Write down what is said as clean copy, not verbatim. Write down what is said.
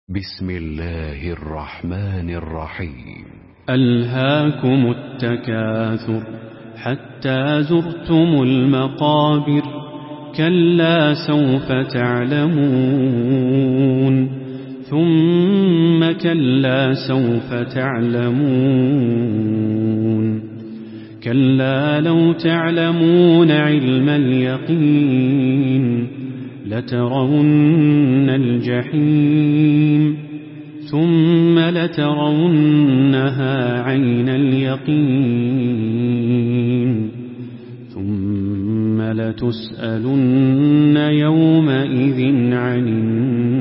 بسم الله الرحمن الرحيم. ألهاكم التكاثر حتى زرتم المقابر، كلا سوف تعلمون ثم كلا سوف تعلمون، كلا لو تعلمون علم اليقين لترون الجحيم ثم لترونها عين اليقين ثم لتسألن يومئذ عن النعيم.